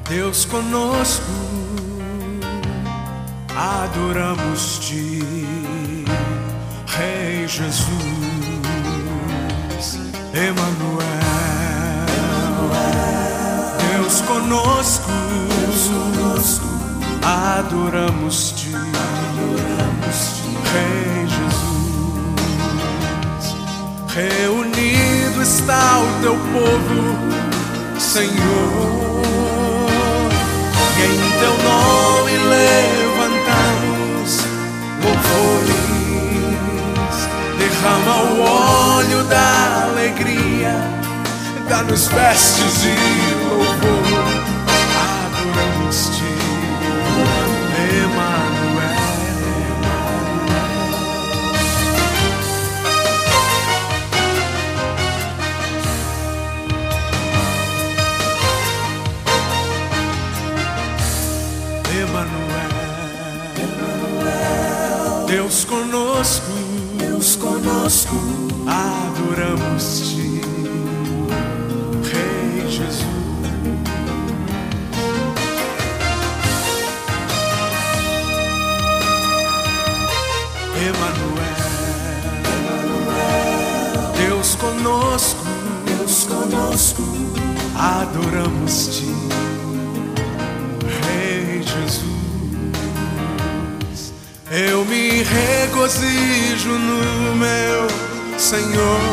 Deus conosco, adoramos-te, Rei Jesus, Emanuel. Deus conosco, adoramos-te, Rei Jesus. Reunido está o teu povo, Senhor, e em teu nome levantamos louvores. Derrama o óleo da alegria, dá-nos vestes de louvor. Adoramos-te, Emanuel. Deus conosco, adoramos-te, Rei Jesus. Emanuel. Deus conosco, adoramos-te, Rei Jesus. Eu me regozijo no meu Senhor,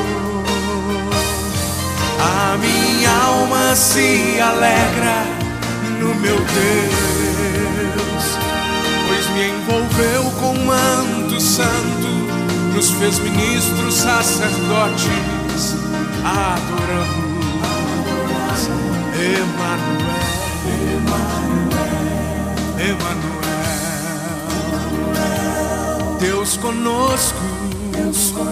a minha alma se alegra no meu Deus, pois me envolveu com um manto santo, nos fez ministros, sacerdotes. Adoramos, Emanuel, Emanuel. Deus conosco,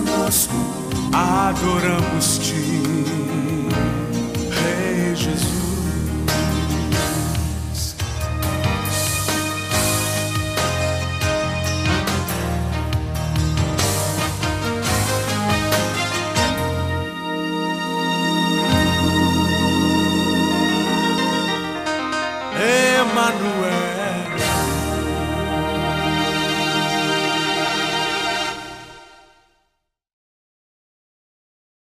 adoramos-te, Rei Jesus.